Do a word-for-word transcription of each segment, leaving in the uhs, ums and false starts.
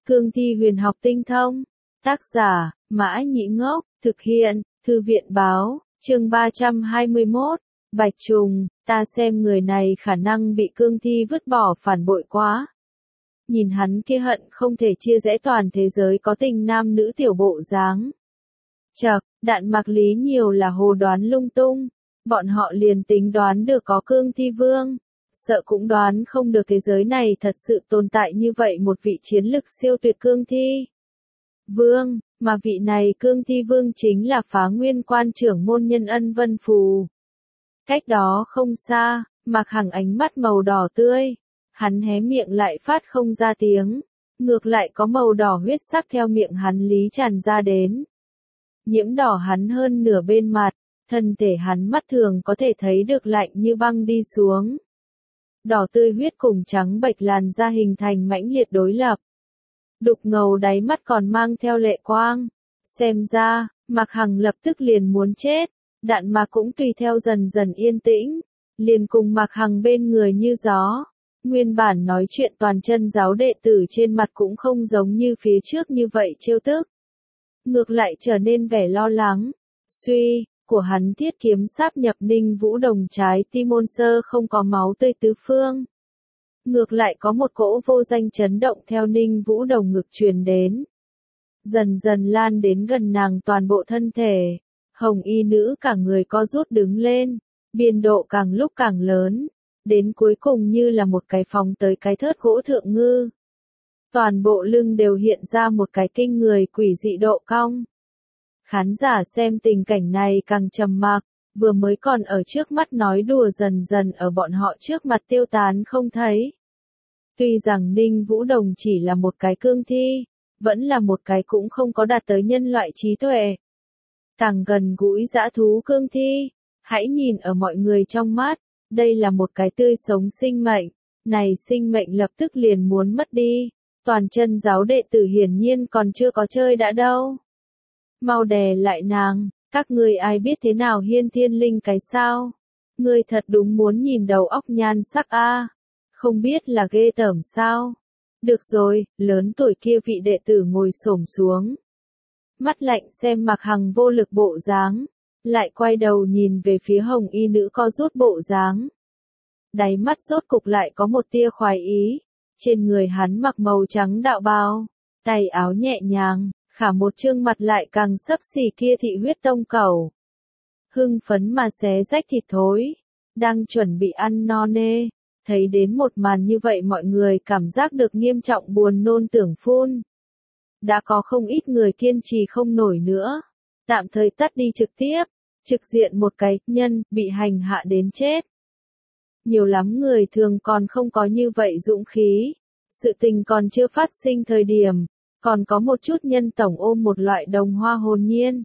Cương thi huyền học tinh thông. Tác giả, Mã Nhĩ Ngốc, thực hiện, Thư viện Báo, chương ba trăm hai mươi mốt, Bạch Trùng, ta xem người này khả năng bị cương thi vứt bỏ phản bội quá. Nhìn hắn kia hận không thể chia rẽ toàn thế giới có tình nam nữ tiểu bộ dáng. Chậc, Đạn Mạc Lý nhiều là hồ đoán lung tung, bọn họ liền tính đoán được có cương thi vương, sợ cũng đoán không được thế giới này thật sự tồn tại như vậy một vị chiến lực siêu tuyệt cương thi vương, mà vị này cương thi vương chính là Phá Nguyên quan trưởng môn nhân Ân Vân Phù. Cách đó không xa, Mạc Hằng ánh mắt màu đỏ tươi, hắn hé miệng lại phát không ra tiếng, ngược lại có màu đỏ huyết sắc theo miệng hắn lý tràn ra đến. Nhiễm đỏ hắn hơn nửa bên mặt, thân thể hắn mắt thường có thể thấy được lạnh như băng đi xuống. Đỏ tươi huyết cùng trắng bệch làn da hình thành mãnh liệt đối lập. Đục ngầu đáy mắt còn mang theo lệ quang. Xem ra, Mạc Hằng lập tức liền muốn chết, Đạn Mạc cũng tùy theo dần dần yên tĩnh, liền cùng Mạc Hằng bên người như gió. Nguyên bản nói chuyện toàn chân giáo đệ tử trên mặt cũng không giống như phía trước như vậy trêu tức. Ngược lại trở nên vẻ lo lắng. Suy, của hắn thiết kiếm sáp nhập Ninh Vũ Đồng trái tim môn sơ không có máu tươi tứ phương. Ngược lại có một cỗ vô danh chấn động theo Ninh Vũ Đồng ngực truyền đến. Dần dần lan đến gần nàng toàn bộ thân thể. Hồng y nữ cả người co rút đứng lên, biên độ càng lúc càng lớn, đến cuối cùng như là một cái phóng tới cái thớt gỗ thượng ngư. Toàn bộ lưng đều hiện ra một cái kinh người quỷ dị độ cong. Khán giả xem tình cảnh này càng trầm mặc, vừa mới còn ở trước mắt nói đùa dần dần ở bọn họ trước mặt tiêu tán không thấy. Tuy rằng Ninh Vũ Đồng chỉ là một cái cương thi, vẫn là một cái cũng không có đạt tới nhân loại trí tuệ. Càng gần gũi dã thú cương thi, hãy nhìn ở mọi người trong mắt, đây là một cái tươi sống sinh mệnh, này sinh mệnh lập tức liền muốn mất đi. Toàn chân giáo đệ tử hiển nhiên còn chưa có chơi đã đâu. Mau đè lại nàng, các ngươi ai biết thế nào hiên thiên linh cái sao? Ngươi thật đúng muốn nhìn đầu óc nhan sắc a, không biết là ghê tởm sao? Được rồi, lớn tuổi kia vị đệ tử ngồi xổm xuống. Mắt lạnh xem Mạc Hằng vô lực bộ dáng, lại quay đầu nhìn về phía hồng y nữ co rút bộ dáng. Đáy mắt rốt cục lại có một tia khoái ý. Trên người hắn mặc màu trắng đạo bào, tay áo nhẹ nhàng, khả một trương mặt lại càng xấp xỉ kia thị huyết tông cẩu. Hưng phấn mà xé rách thịt thối, đang chuẩn bị ăn no nê, thấy đến một màn như vậy mọi người cảm giác được nghiêm trọng buồn nôn tưởng phun. Đã có không ít người kiên trì không nổi nữa, tạm thời tắt đi trực tiếp, trực diện một cái nhân bị hành hạ đến chết. Nhiều lắm người thường còn không có như vậy dũng khí. Sự tình còn chưa phát sinh thời điểm, còn có một chút nhân tổng ôm một loại đồng hoa hồn nhiên.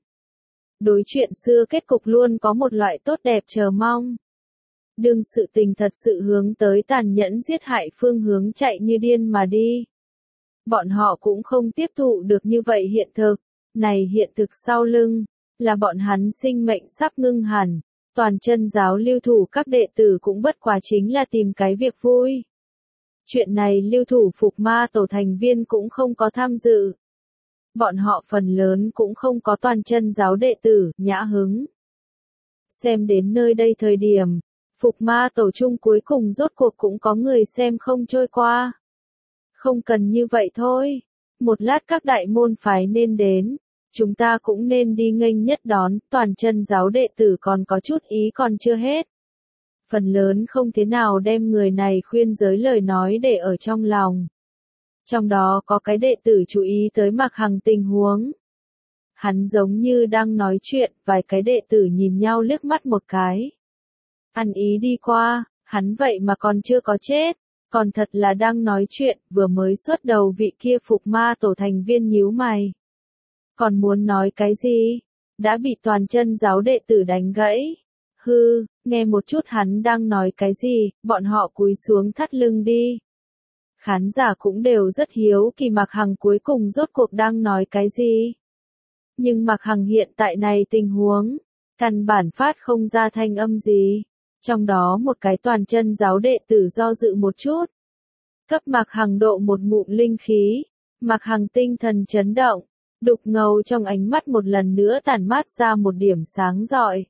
Đối chuyện xưa kết cục luôn có một loại tốt đẹp chờ mong. Đừng sự tình thật sự hướng tới tàn nhẫn giết hại phương hướng chạy như điên mà đi. Bọn họ cũng không tiếp thụ được như vậy hiện thực. Này hiện thực sau lưng, là bọn hắn sinh mệnh sắp ngưng hẳn. Toàn chân giáo lưu thủ các đệ tử cũng bất quá chính là tìm cái việc vui. Chuyện này lưu thủ Phục Ma tổ thành viên cũng không có tham dự. Bọn họ phần lớn cũng không có toàn chân giáo đệ tử, nhã hứng. Xem đến nơi đây thời điểm, Phục Ma tổ chung cuối cùng rốt cuộc cũng có người xem không trôi qua. Không cần như vậy thôi. Một lát các đại môn phái nên đến. Chúng ta cũng nên đi nghênh nhất đón, toàn chân giáo đệ tử còn có chút ý còn chưa hết. Phần lớn không thế nào đem người này khuyên giới lời nói để ở trong lòng. Trong đó có cái đệ tử chú ý tới Mạc Hằng tình huống. Hắn giống như đang nói chuyện, vài cái đệ tử nhìn nhau liếc mắt một cái. Ăn ý đi qua, hắn vậy mà còn chưa có chết, còn thật là đang nói chuyện, vừa mới xuất đầu vị kia Phục Ma tổ thành viên nhíu mày. Còn muốn nói cái gì? Đã bị toàn chân giáo đệ tử đánh gãy. Hư, nghe một chút hắn đang nói cái gì, bọn họ cúi xuống thắt lưng đi. Khán giả cũng đều rất hiếu kỳ Mạc Hằng cuối cùng rốt cuộc đang nói cái gì. Nhưng Mạc Hằng hiện tại này tình huống, căn bản phát không ra thanh âm gì. Trong đó một cái toàn chân giáo đệ tử do dự một chút. Cấp Mạc Hằng độ một ngụm linh khí. Mạc Hằng tinh thần chấn động, đục ngầu trong ánh mắt một lần nữa tản mát ra một điểm sáng rọi.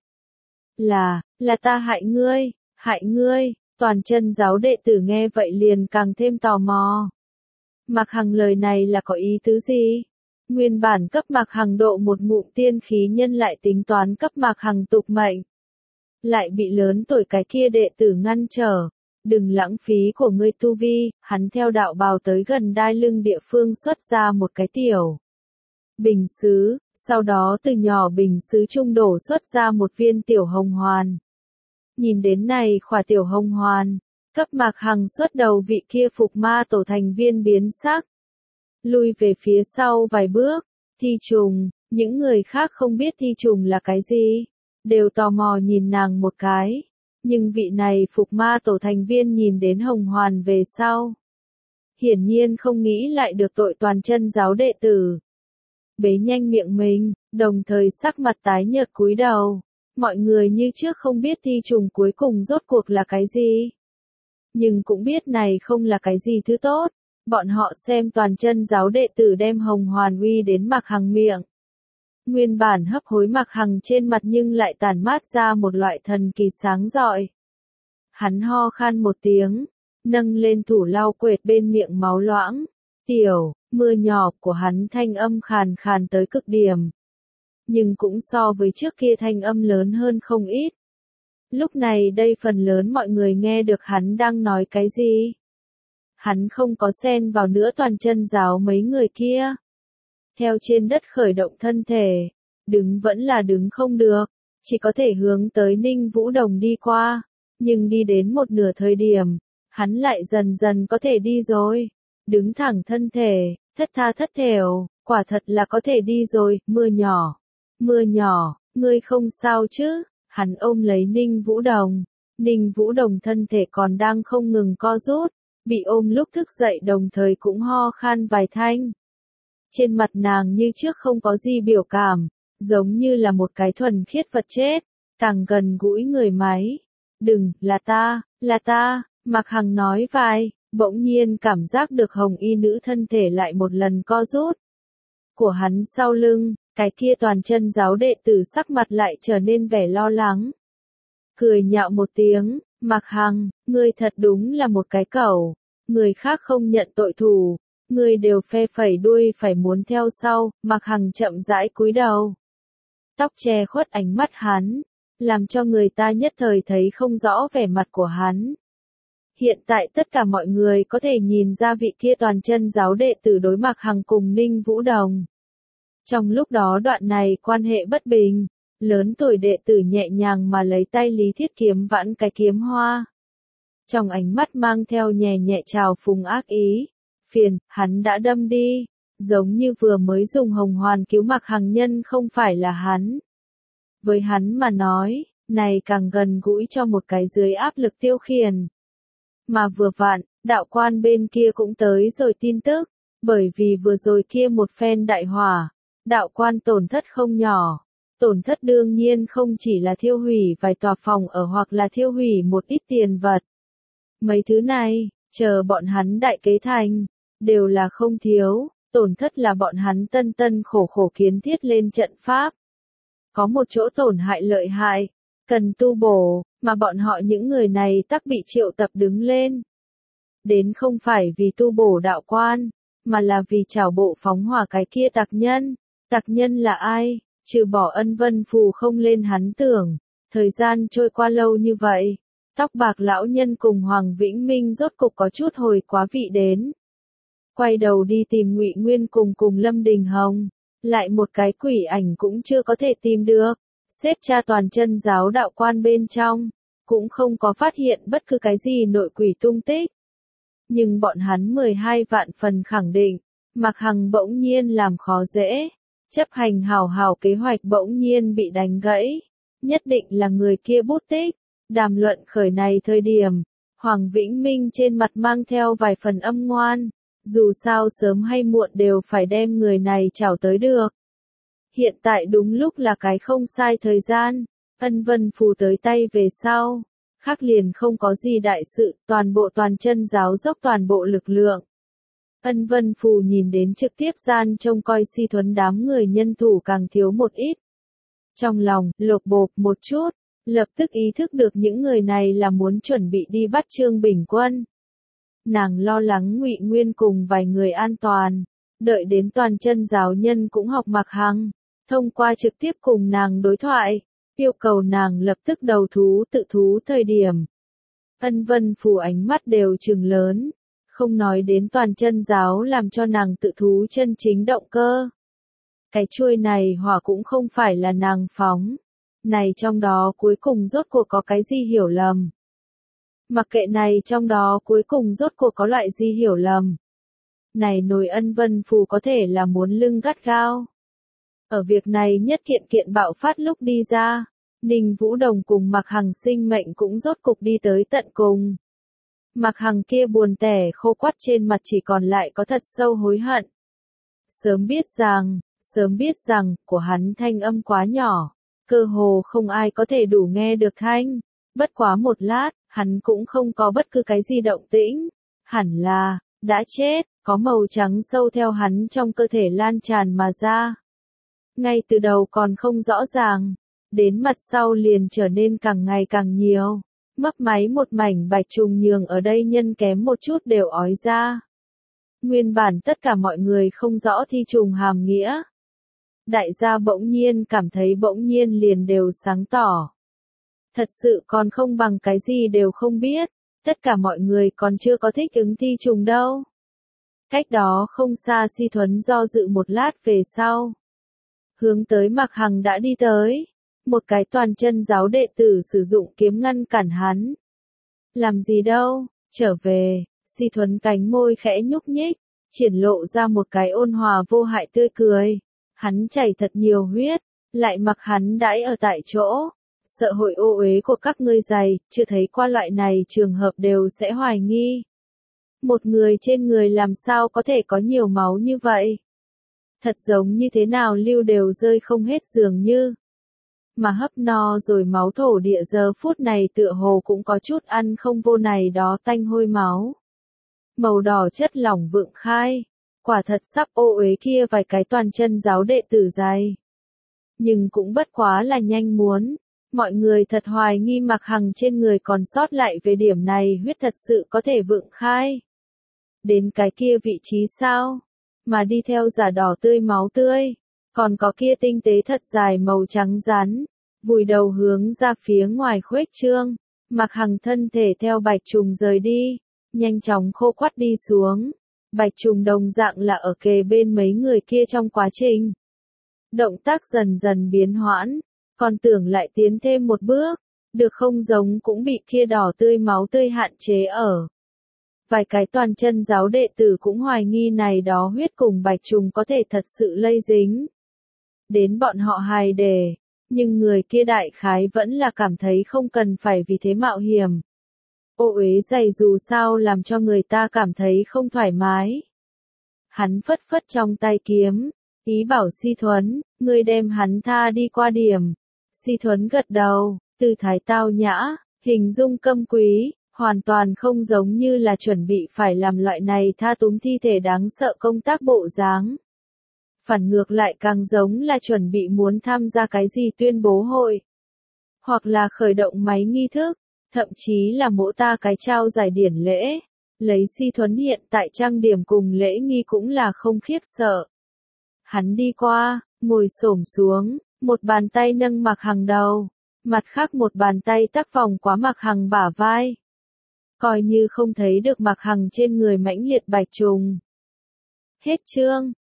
Là, là ta hại ngươi, hại ngươi, toàn chân giáo đệ tử nghe vậy liền càng thêm tò mò. Mạc Hằng lời này là có ý tứ gì? Nguyên bản cấp Mạc Hằng độ một ngụm tiên khí nhân lại tính toán cấp Mạc Hằng tục mệnh. Lại bị lớn tuổi cái kia đệ tử ngăn trở. Đừng lãng phí của ngươi tu vi, hắn theo đạo bào tới gần đai lưng địa phương xuất ra một cái tiểu bình sứ, sau đó từ nhỏ bình sứ trung đổ xuất ra một viên tiểu hồng hoàn. Nhìn đến này khỏa tiểu hồng hoàn, cấp Mạc Hằng xuất đầu vị kia phục ma tổ thành viên biến sắc. Lui về phía sau vài bước, thi trùng, những người khác không biết thi trùng là cái gì, đều tò mò nhìn nàng một cái. Nhưng vị này phục ma tổ thành viên nhìn đến hồng hoàn về sau. Hiển nhiên không nghĩ lại được tội toàn chân giáo đệ tử. Bế nhanh miệng mình, đồng thời sắc mặt tái nhợt cúi đầu. Mọi người như trước không biết thi trùng cuối cùng rốt cuộc là cái gì. Nhưng cũng biết này không là cái gì thứ tốt. Bọn họ xem toàn chân giáo đệ tử đem hồng hoàn uy đến Mạc Hằng miệng. Nguyên bản hấp hối Mạc Hằng trên mặt nhưng lại tản mát ra một loại thần kỳ sáng rọi. Hắn ho khan một tiếng, nâng lên thủ lau quệt bên miệng máu loãng. Tiểu, mưa nhỏ của hắn thanh âm khàn khàn tới cực điểm. Nhưng cũng so với trước kia thanh âm lớn hơn không ít. Lúc này đây phần lớn mọi người nghe được hắn đang nói cái gì. Hắn không có xen vào nữa toàn chân giáo mấy người kia. Theo trên đất khởi động thân thể, đứng vẫn là đứng không được, chỉ có thể hướng tới Ninh Vũ Đồng đi qua, nhưng đi đến một nửa thời điểm, hắn lại dần dần có thể đi rồi, đứng thẳng thân thể, thất tha thất thểu, quả thật là có thể đi rồi, mưa nhỏ, mưa nhỏ, ngươi không sao chứ, hắn ôm lấy Ninh Vũ Đồng, Ninh Vũ Đồng thân thể còn đang không ngừng co rút, bị ôm lúc thức dậy đồng thời cũng ho khan vài thanh. Trên mặt nàng như trước không có gì biểu cảm, giống như là một cái thuần khiết vật chết, càng gần gũi người máy. Đừng, là ta, là ta, Mạc Hằng nói vài, bỗng nhiên cảm giác được hồng y nữ thân thể lại một lần co rút. Của hắn sau lưng, cái kia toàn chân giáo đệ tử sắc mặt lại trở nên vẻ lo lắng. Cười nhạo một tiếng, Mạc Hằng, ngươi thật đúng là một cái cẩu, người khác không nhận tội thù. Người đều phe phẩy đuôi phải muốn theo sau, Mạc Hằng chậm rãi cúi đầu. Tóc che khuất ánh mắt hắn, làm cho người ta nhất thời thấy không rõ vẻ mặt của hắn. Hiện tại tất cả mọi người có thể nhìn ra vị kia toàn chân giáo đệ tử đối Mạc Hằng cùng Ninh Vũ Đồng. Trong lúc đó đoạn này quan hệ bất bình, lớn tuổi đệ tử nhẹ nhàng mà lấy tay Lý Thiết Kiếm vãn cái kiếm hoa. Trong ánh mắt mang theo nhẹ nhẹ trào phúng ác ý. Phiền, hắn đã đâm đi, giống như vừa mới dùng hồng hoàn cứu Mạc Hằng nhân không phải là hắn. Với hắn mà nói, này càng gần gũi cho một cái dưới áp lực tiêu khiển. Mà vừa vặn, đạo quan bên kia cũng tới rồi tin tức, bởi vì vừa rồi kia một phen đại hỏa, đạo quan tổn thất không nhỏ. Tổn thất đương nhiên không chỉ là thiêu hủy vài tòa phòng ở hoặc là thiêu hủy một ít tiền vật. Mấy thứ này, chờ bọn hắn đại kế thành, đều là không thiếu, tổn thất là bọn hắn tân tân khổ khổ kiến thiết lên trận pháp. Có một chỗ tổn hại lợi hại, cần tu bổ, mà bọn họ những người này tắc bị triệu tập đứng lên. Đến không phải vì tu bổ đạo quan, mà là vì trảo bộ phóng hỏa cái kia tặc nhân. Tặc nhân là ai? Trừ bỏ Ân Vân Phù không lên hắn tưởng, thời gian trôi qua lâu như vậy. Tóc bạc lão nhân cùng Hoàng Vĩnh Minh rốt cục có chút hồi quá vị đến. Quay đầu đi tìm Ngụy Nguyên cùng cùng Lâm Đình Hồng, lại một cái quỷ ảnh cũng chưa có thể tìm được. Xếp tra toàn chân giáo đạo quan bên trong, cũng không có phát hiện bất cứ cái gì nội quỷ tung tích. Nhưng bọn hắn mười hai vạn phần khẳng định, Mạc Hằng bỗng nhiên làm khó dễ, chấp hành hào hào kế hoạch bỗng nhiên bị đánh gãy, nhất định là người kia bút tích. Đàm luận khởi này thời điểm, Hoàng Vĩnh Minh trên mặt mang theo vài phần âm ngoan, dù sao sớm hay muộn đều phải đem người này chảo tới được. Hiện tại đúng lúc là cái không sai thời gian, Ân Vân Phù tới tay về sau, khác liền không có gì đại sự, toàn bộ toàn chân giáo dốc toàn bộ lực lượng. Ân Vân Phù nhìn đến trực tiếp gian trông coi Si Thuấn đám người nhân thủ càng thiếu một ít. Trong lòng, lột bột một chút, lập tức ý thức được những người này là muốn chuẩn bị đi bắt Trương Bình Quân. Nàng lo lắng Ngụy Nguyên cùng vài người an toàn, đợi đến toàn chân giáo nhân cũng học Mạc Hằng, thông qua trực tiếp cùng nàng đối thoại, yêu cầu nàng lập tức đầu thú tự thú thời điểm. Ân Vân Phù ánh mắt đều trừng lớn, không nói đến toàn chân giáo làm cho nàng tự thú chân chính động cơ. Cái chuôi này hỏa cũng không phải là nàng phóng, này trong đó cuối cùng rốt cuộc có cái gì hiểu lầm. Mặc kệ này trong đó cuối cùng rốt cuộc có loại gì hiểu lầm. Này nổi Ân Vân Phù có thể là muốn lưng gắt gao. Ở việc này nhất kiện kiện bạo phát lúc đi ra, Ninh Vũ Đồng cùng Mạc Hằng sinh mệnh cũng rốt cục đi tới tận cùng. Mạc Hằng kia buồn tẻ khô quắt trên mặt chỉ còn lại có thật sâu hối hận. Sớm biết rằng, sớm biết rằng, của hắn thanh âm quá nhỏ, cơ hồ không ai có thể đủ nghe được thanh. Bất quá một lát, hắn cũng không có bất cứ cái gì động tĩnh. Hẳn là, đã chết, có màu trắng sâu theo hắn trong cơ thể lan tràn mà ra. Ngay từ đầu còn không rõ ràng, đến mặt sau liền trở nên càng ngày càng nhiều. Mấp máy một mảnh bạch trùng nhường ở đây nhân kém một chút đều ói ra. Nguyên bản tất cả mọi người không rõ thi trùng hàm nghĩa. Đại gia bỗng nhiên cảm thấy bỗng nhiên liền đều sáng tỏ. Thật sự còn không bằng cái gì đều không biết, tất cả mọi người còn chưa có thích ứng thi trùng đâu. Cách đó không xa Si Thuấn do dự một lát về sau. Hướng tới Mạc Hằng đã đi tới. Một cái toàn chân giáo đệ tử sử dụng kiếm ngăn cản hắn. Làm gì đâu, trở về, Si Thuấn cánh môi khẽ nhúc nhích, triển lộ ra một cái ôn hòa vô hại tươi cười. Hắn chảy thật nhiều huyết, lại mặc hắn đãi ở tại chỗ. Sợ hội ô uế của các ngươi dày, chưa thấy qua loại này trường hợp đều sẽ hoài nghi. Một người trên người làm sao có thể có nhiều máu như vậy? Thật giống như thế nào lưu đều rơi không hết dường như. Mà hấp no rồi máu thổ địa giờ phút này tựa hồ cũng có chút ăn không vô này đó tanh hôi máu. Màu đỏ chất lỏng vượng khai, quả thật sắp ô uế kia vài cái toàn chân giáo đệ tử dày. Nhưng cũng bất quá là nhanh muốn, mọi người thật hoài nghi Mạc Hằng trên người còn sót lại về điểm này huyết thật sự có thể vượng khai. Đến cái kia vị trí sao? Mà đi theo giả đỏ tươi máu tươi. Còn có kia tinh tế thật dài màu trắng rắn, vùi đầu hướng ra phía ngoài khuếch trương, Mạc Hằng thân thể theo bạch trùng rời đi, nhanh chóng khô quắt đi xuống. Bạch trùng đồng dạng là ở kề bên mấy người kia trong quá trình. Động tác dần dần biến hoãn, còn tưởng lại tiến thêm một bước, được không giống cũng bị kia đỏ tươi máu tươi hạn chế ở. Vài cái toàn chân giáo đệ tử cũng hoài nghi này đó huyết cùng bạch trùng có thể thật sự lây dính đến bọn họ hài đề, nhưng người kia đại khái vẫn là cảm thấy không cần phải vì thế mạo hiểm. Ô uế dày dù sao làm cho người ta cảm thấy không thoải mái. Hắn phất phất trong tay kiếm, ý bảo Si Thuấn, ngươi đem hắn tha đi qua điểm. Si Thuấn gật đầu, tư thái tao nhã, hình dung câm quý, hoàn toàn không giống như là chuẩn bị phải làm loại này tha túm thi thể đáng sợ công tác bộ dáng. Phản ngược lại càng giống là chuẩn bị muốn tham gia cái gì tuyên bố hội. Hoặc là khởi động máy nghi thức, thậm chí là mỗ ta cái trao giải điển lễ. Lấy Si Thuấn hiện tại trang điểm cùng lễ nghi cũng là không khiếp sợ. Hắn đi qua, ngồi xổm xuống, một bàn tay nâng Mạc Hằng đầu, mặt khác một bàn tay tác vòng quá Mạc Hằng bả vai. Coi như không thấy được Mạc Hằng trên người mãnh liệt bạch trùng. Hết chương.